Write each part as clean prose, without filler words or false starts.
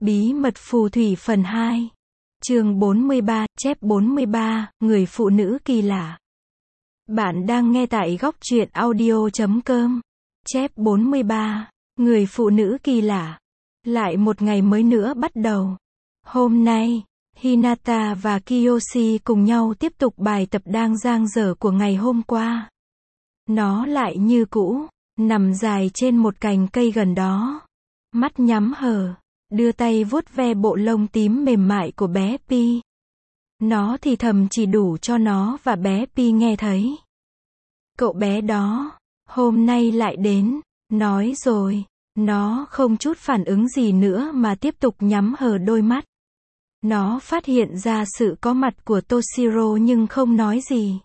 Bí mật phù thủy phần 2. Chương 43, chép 43, người phụ nữ kỳ lạ. Bạn đang nghe tại góc truyện audio.com. Chép 43, người phụ nữ kỳ lạ. Lại một ngày mới nữa bắt đầu. Hôm nay, Hinata và Kiyoshi cùng nhau tiếp tục bài tập đang dang dở của ngày hôm qua. Nó lại như cũ, nằm dài trên một cành cây gần đó. Mắt nhắm hờ, đưa tay vuốt ve bộ lông tím mềm mại của bé Pi. Nó thì thầm chỉ đủ cho nó và bé Pi nghe thấy. Cậu bé đó, hôm nay lại đến, nói rồi. Nó không chút phản ứng gì nữa mà tiếp tục nhắm hờ đôi mắt. Nó phát hiện ra sự có mặt của Toshiro nhưng không nói gì.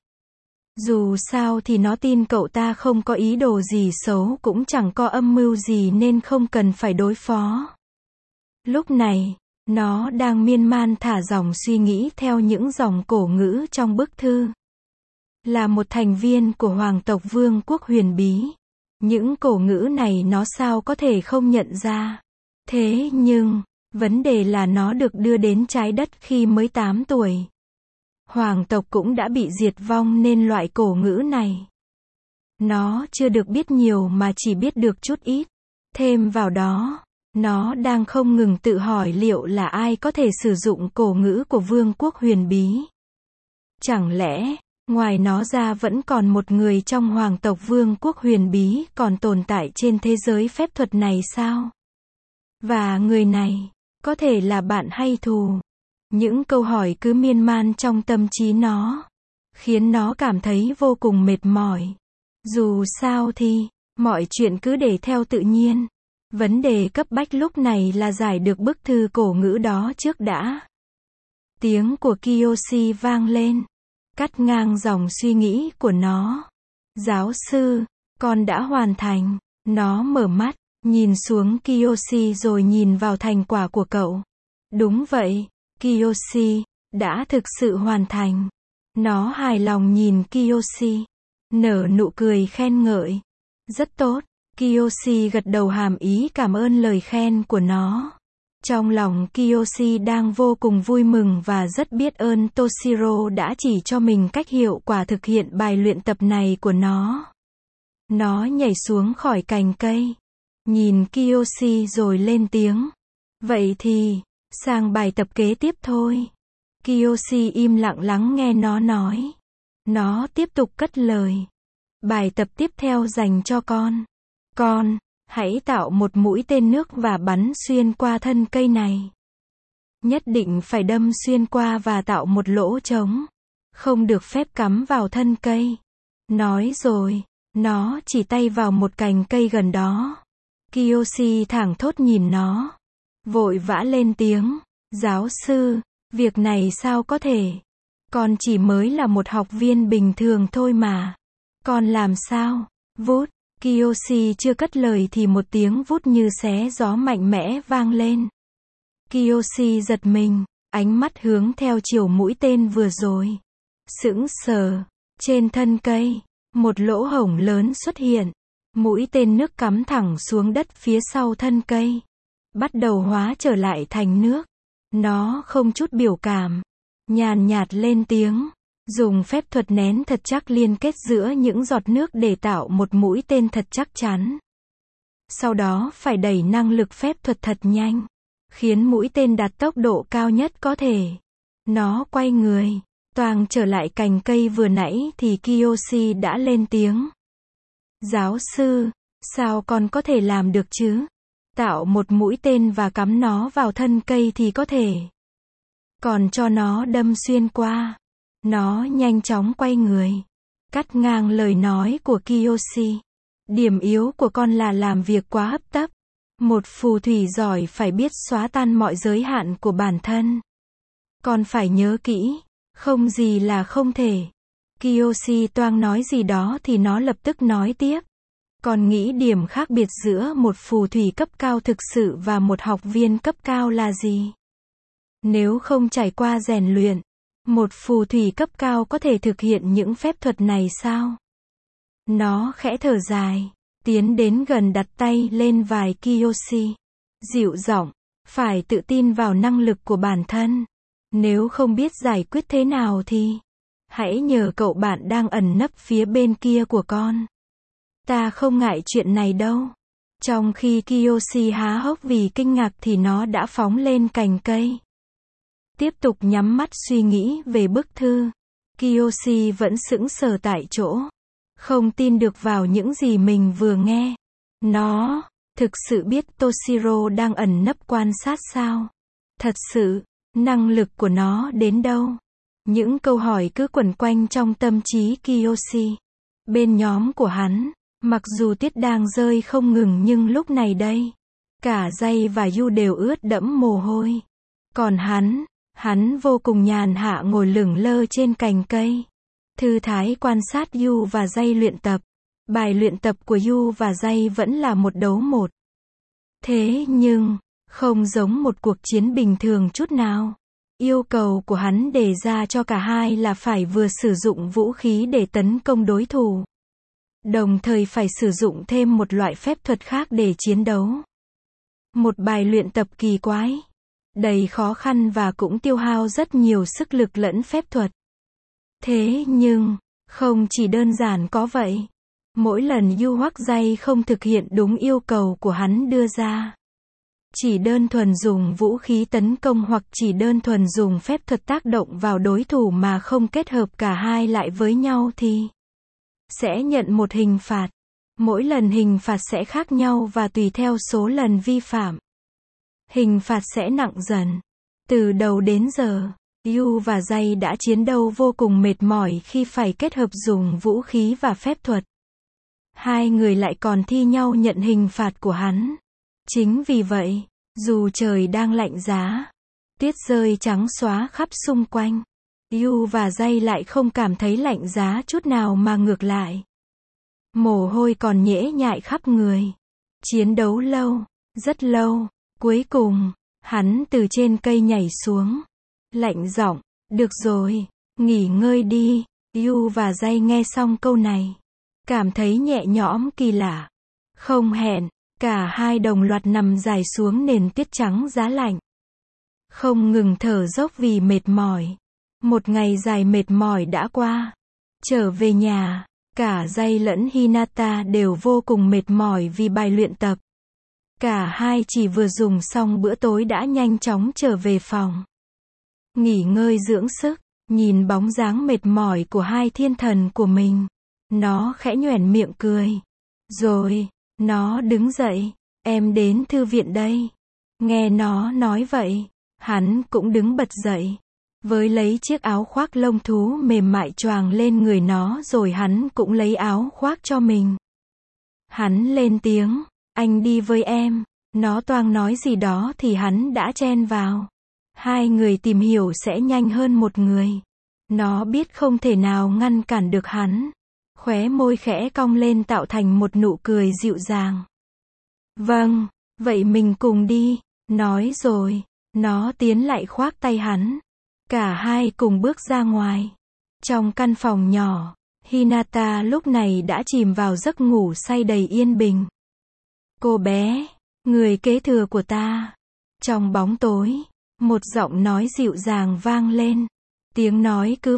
Dù sao thì nó tin cậu ta không có ý đồ gì xấu, cũng chẳng có âm mưu gì nên không cần phải đối phó. Lúc này, nó đang miên man thả dòng suy nghĩ theo những dòng cổ ngữ trong bức thư. Là một thành viên của hoàng tộc Vương quốc huyền bí, những cổ ngữ này nó sao có thể không nhận ra. Thế nhưng, vấn đề là nó được đưa đến trái đất khi mới 8 tuổi. Hoàng tộc cũng đã bị diệt vong nên loại cổ ngữ này nó chưa được biết nhiều mà chỉ biết được chút ít. Thêm vào đó, nó đang không ngừng tự hỏi liệu là ai có thể sử dụng cổ ngữ của Vương quốc huyền bí. Chẳng lẽ, ngoài nó ra vẫn còn một người trong hoàng tộc Vương quốc huyền bí còn tồn tại trên thế giới phép thuật này sao? Và người này, có thể là bạn hay thù? Những câu hỏi cứ miên man trong tâm trí nó, khiến nó cảm thấy vô cùng mệt mỏi. Dù sao thì, mọi chuyện cứ để theo tự nhiên. Vấn đề cấp bách lúc này là giải được bức thư cổ ngữ đó trước đã. Tiếng của Kiyoshi vang lên, cắt ngang dòng suy nghĩ của nó. Giáo sư, con đã hoàn thành. Nó mở mắt, nhìn xuống Kiyoshi rồi nhìn vào thành quả của cậu. Đúng vậy, Kiyoshi, đã thực sự hoàn thành. Nó hài lòng nhìn Kiyoshi, nở nụ cười khen ngợi. Rất tốt. Kiyoshi gật đầu hàm ý cảm ơn lời khen của nó. Trong lòng Kiyoshi đang vô cùng vui mừng và rất biết ơn Toshiro đã chỉ cho mình cách hiệu quả thực hiện bài luyện tập này của nó. Nó nhảy xuống khỏi cành cây, nhìn Kiyoshi rồi lên tiếng. Vậy thì, sang bài tập kế tiếp thôi. Kiyoshi im lặng lắng nghe nó nói. Nó tiếp tục cất lời. Bài tập tiếp theo dành cho con. Con, hãy tạo một mũi tên nước và bắn xuyên qua thân cây này. Nhất định phải đâm xuyên qua và tạo một lỗ trống. Không được phép cắm vào thân cây. Nói rồi, nó chỉ tay vào một cành cây gần đó. Kiyoshi thảng thốt nhìn nó, vội vã lên tiếng. Giáo sư, việc này sao có thể? Con chỉ mới là một học viên bình thường thôi mà. Con làm sao? Vút. Kiyoshi chưa cất lời thì một tiếng vút như xé gió mạnh mẽ vang lên. Kiyoshi giật mình, ánh mắt hướng theo chiều mũi tên vừa rồi. Sững sờ, trên thân cây, một lỗ hổng lớn xuất hiện. Mũi tên nước cắm thẳng xuống đất phía sau thân cây, bắt đầu hóa trở lại thành nước. Nó không chút biểu cảm, nhàn nhạt lên tiếng. Dùng phép thuật nén thật chắc liên kết giữa những giọt nước để tạo một mũi tên thật chắc chắn. Sau đó phải đẩy năng lực phép thuật thật nhanh, khiến mũi tên đạt tốc độ cao nhất có thể. Nó quay người, toang trở lại cành cây vừa nãy thì Kiyoshi đã lên tiếng. Giáo sư, sao con có thể làm được chứ? Tạo một mũi tên và cắm nó vào thân cây thì có thể. Còn cho nó đâm xuyên qua. Nó nhanh chóng quay người, cắt ngang lời nói của Kiyoshi. Điểm yếu của con là làm việc quá hấp tấp. Một phù thủy giỏi phải biết xóa tan mọi giới hạn của bản thân. Con phải nhớ kỹ, không gì là không thể. Kiyoshi toang nói gì đó thì nó lập tức nói tiếp. Con nghĩ điểm khác biệt giữa một phù thủy cấp cao thực sự và một học viên cấp cao là gì? Nếu không trải qua rèn luyện, một phù thủy cấp cao có thể thực hiện những phép thuật này sao? Nó khẽ thở dài, tiến đến gần đặt tay lên vai Kiyoshi. Dịu giọng, Phải tự tin vào năng lực của bản thân. Nếu không biết giải quyết thế nào thì hãy nhờ cậu bạn đang ẩn nấp phía bên kia của con. Ta không ngại chuyện này đâu. Trong khi Kiyoshi há hốc vì kinh ngạc thì nó đã phóng lên cành cây. Tiếp tục nhắm mắt suy nghĩ về bức thư. Kiyoshi vẫn sững sờ tại chỗ. Không tin được vào những gì mình vừa nghe. Nó thực sự biết Toshiro đang ẩn nấp quan sát sao? Thật sự, năng lực của nó đến đâu? Những câu hỏi cứ quẩn quanh trong tâm trí Kiyoshi. Bên nhóm của hắn, mặc dù tuyết đang rơi không ngừng nhưng lúc này đây, cả Jay và Yu đều ướt đẫm mồ hôi. Còn hắn vô cùng nhàn hạ ngồi lửng lơ trên cành cây. Thư thái quan sát Yu và Jay luyện tập. Bài luyện tập của Yu và Jay vẫn là 1 đấu 1. Thế nhưng, không giống một cuộc chiến bình thường chút nào. Yêu cầu của hắn đề ra cho cả hai là phải vừa sử dụng vũ khí để tấn công đối thủ, đồng thời phải sử dụng thêm một loại phép thuật khác để chiến đấu. Một bài luyện tập kỳ quái, đầy khó khăn và cũng tiêu hao rất nhiều sức lực lẫn phép thuật. Thế nhưng, không chỉ đơn giản có vậy. Mỗi lần Yu hoặc Jay không thực hiện đúng yêu cầu của hắn đưa ra, chỉ đơn thuần dùng vũ khí tấn công hoặc chỉ đơn thuần dùng phép thuật tác động vào đối thủ mà không kết hợp cả hai lại với nhau thì sẽ nhận một hình phạt. Mỗi lần hình phạt sẽ khác nhau và tùy theo số lần vi phạm. Hình phạt sẽ nặng dần. Từ đầu đến giờ, Yu và Jay đã chiến đấu vô cùng mệt mỏi khi phải kết hợp dùng vũ khí và phép thuật. Hai người lại còn thi nhau nhận hình phạt của hắn. Chính vì vậy, dù trời đang lạnh giá, tuyết rơi trắng xóa khắp xung quanh, Yu và Jay lại không cảm thấy lạnh giá chút nào mà ngược lại. Mồ hôi còn nhễ nhại khắp người. Chiến đấu lâu, rất lâu, cuối cùng, hắn từ trên cây nhảy xuống. Lạnh giọng, được rồi, nghỉ ngơi đi. Yu và Jay nghe xong câu này, cảm thấy nhẹ nhõm kỳ lạ. Không hẹn, cả hai đồng loạt nằm dài xuống nền tuyết trắng giá lạnh. Không ngừng thở dốc vì mệt mỏi. Một ngày dài mệt mỏi đã qua. Trở về nhà, cả Jay lẫn Hinata đều vô cùng mệt mỏi vì bài luyện tập. Cả hai chỉ vừa dùng xong bữa tối đã nhanh chóng trở về phòng. Nghỉ ngơi dưỡng sức, nhìn bóng dáng mệt mỏi của hai thiên thần của mình. Nó khẽ nhoẻn miệng cười. Rồi, nó đứng dậy. Em đến thư viện đây. Nghe nó nói vậy, hắn cũng đứng bật dậy. Với lấy chiếc áo khoác lông thú mềm mại choàng lên người nó rồi hắn cũng lấy áo khoác cho mình. Hắn lên tiếng, anh đi với em. Nó toang nói gì đó thì hắn đã chen vào. Hai người tìm hiểu sẽ nhanh hơn một người. Nó biết không thể nào ngăn cản được hắn. Khóe môi khẽ cong lên tạo thành một nụ cười dịu dàng. Vâng, vậy mình cùng đi. Nói rồi, nó tiến lại khoác tay hắn. Cả hai cùng bước ra ngoài. Trong căn phòng nhỏ, Hinata lúc này đã chìm vào giấc ngủ say đầy yên bình. Cô bé, người kế thừa của ta. Trong bóng tối, một giọng nói dịu dàng vang lên. Tiếng nói cứ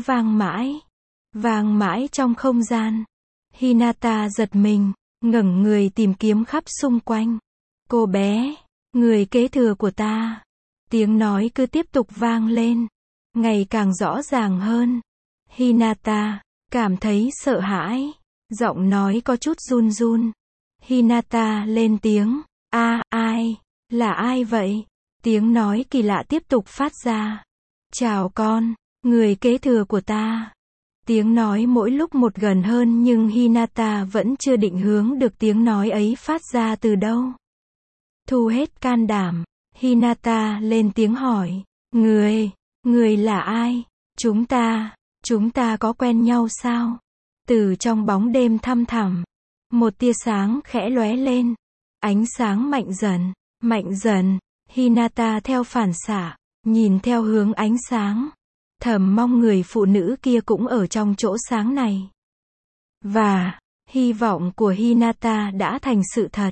vang mãi trong không gian. Hinata giật mình, ngẩng người tìm kiếm khắp xung quanh. Cô bé, người kế thừa của ta. Tiếng nói cứ tiếp tục vang lên, ngày càng rõ ràng hơn. Hinata cảm thấy sợ hãi, giọng nói có chút run run. Hinata lên tiếng, ai, là ai vậy? Tiếng nói kỳ lạ tiếp tục phát ra. Chào con, người kế thừa của ta. Tiếng nói mỗi lúc một gần hơn nhưng Hinata vẫn chưa định hướng được tiếng nói ấy phát ra từ đâu. Thu hết can đảm, Hinata lên tiếng hỏi, người là ai? Chúng ta có quen nhau sao? Từ trong bóng đêm thăm thẳm, một tia sáng khẽ lóe lên. Ánh sáng mạnh dần, Hinata theo phản xạ, nhìn theo hướng ánh sáng. Thầm mong người phụ nữ kia cũng ở trong chỗ sáng này. Và, hy vọng của Hinata đã thành sự thật.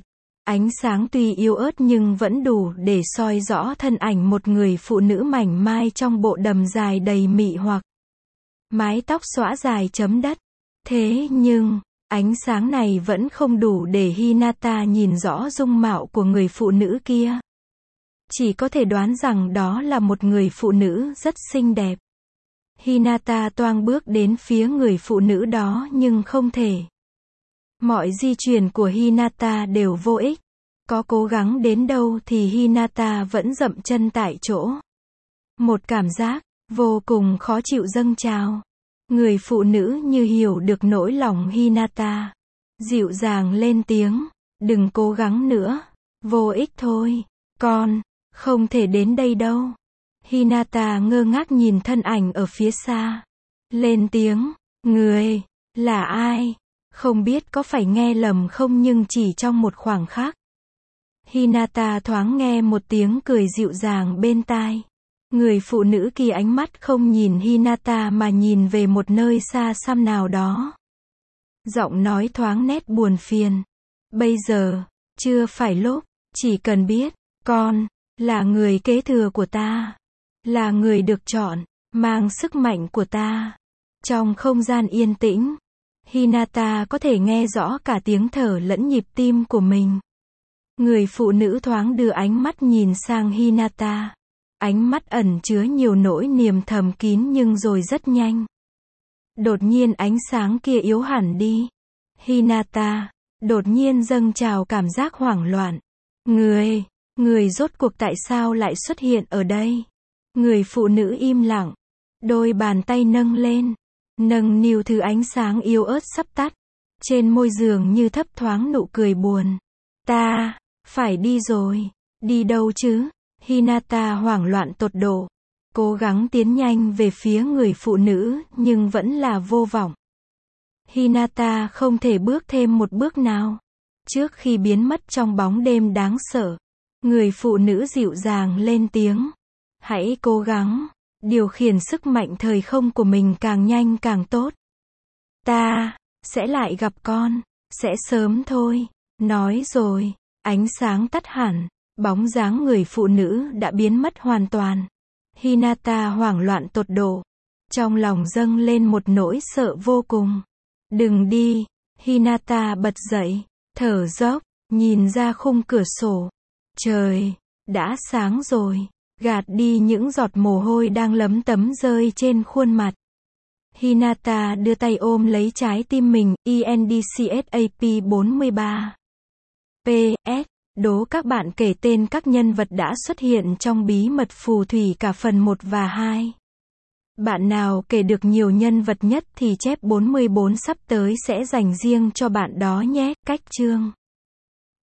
Ánh sáng tuy yếu ớt nhưng vẫn đủ để soi rõ thân ảnh một người phụ nữ mảnh mai trong bộ đầm dài đầy mị hoặc. Mái tóc xõa dài chấm đất. Thế nhưng, ánh sáng này vẫn không đủ để Hinata nhìn rõ dung mạo của người phụ nữ kia. Chỉ có thể đoán rằng đó là một người phụ nữ rất xinh đẹp. Hinata toang bước đến phía người phụ nữ đó nhưng không thể. Mọi di chuyển của Hinata đều vô ích. Có cố gắng đến đâu thì Hinata vẫn dậm chân tại chỗ. Một cảm giác vô cùng khó chịu dâng trào. Người phụ nữ như hiểu được nỗi lòng Hinata. Dịu dàng lên tiếng, đừng cố gắng nữa. Vô ích thôi. Con không thể đến đây đâu. Hinata ngơ ngác nhìn thân ảnh ở phía xa. Lên tiếng, người, là ai? Không biết có phải nghe lầm không nhưng chỉ trong một khoảng khắc. Hinata thoáng nghe một tiếng cười dịu dàng bên tai. Người phụ nữ kia ánh mắt không nhìn Hinata mà nhìn về một nơi xa xăm nào đó. Giọng nói thoáng nét buồn phiền. Bây giờ, chưa phải lúc, chỉ cần biết, con, là người kế thừa của ta. Là người được chọn, mang sức mạnh của ta. Trong không gian yên tĩnh, Hinata có thể nghe rõ cả tiếng thở lẫn nhịp tim của mình. Người phụ nữ thoáng đưa ánh mắt nhìn sang Hinata. Ánh mắt ẩn chứa nhiều nỗi niềm thầm kín nhưng rồi rất nhanh. Đột nhiên ánh sáng kia yếu hẳn đi. Hinata, đột nhiên dâng trào cảm giác hoảng loạn. Người rốt cuộc tại sao lại xuất hiện ở đây? Người phụ nữ im lặng. Đôi bàn tay nâng lên. Nâng niu thứ ánh sáng yếu ớt sắp tắt. Trên môi dường như thấp thoáng nụ cười buồn. Ta, phải đi rồi. Đi đâu chứ? Hinata hoảng loạn tột độ. Cố gắng tiến nhanh về phía người phụ nữ, nhưng vẫn là vô vọng. Hinata không thể bước thêm một bước nào. Trước khi biến mất trong bóng đêm đáng sợ, người phụ nữ dịu dàng lên tiếng. Hãy cố gắng, điều khiển sức mạnh thời không của mình càng nhanh càng tốt. Ta, sẽ lại gặp con, sẽ sớm thôi. Nói rồi, ánh sáng tắt hẳn, bóng dáng người phụ nữ đã biến mất hoàn toàn. Hinata hoảng loạn tột độ. Trong lòng dâng lên một nỗi sợ vô cùng. Đừng đi, Hinata bật dậy, thở dốc, nhìn ra khung cửa sổ. Trời, đã sáng rồi. Gạt đi những giọt mồ hôi đang lấm tấm rơi trên khuôn mặt. Hinata đưa tay ôm lấy trái tim mình, ENDCSAP 43. PS, đố các bạn kể tên các nhân vật đã xuất hiện trong bí mật phù thủy cả phần 1 và 2. Bạn nào kể được nhiều nhân vật nhất thì chép 44 sắp tới sẽ dành riêng cho bạn đó nhé. Cách chương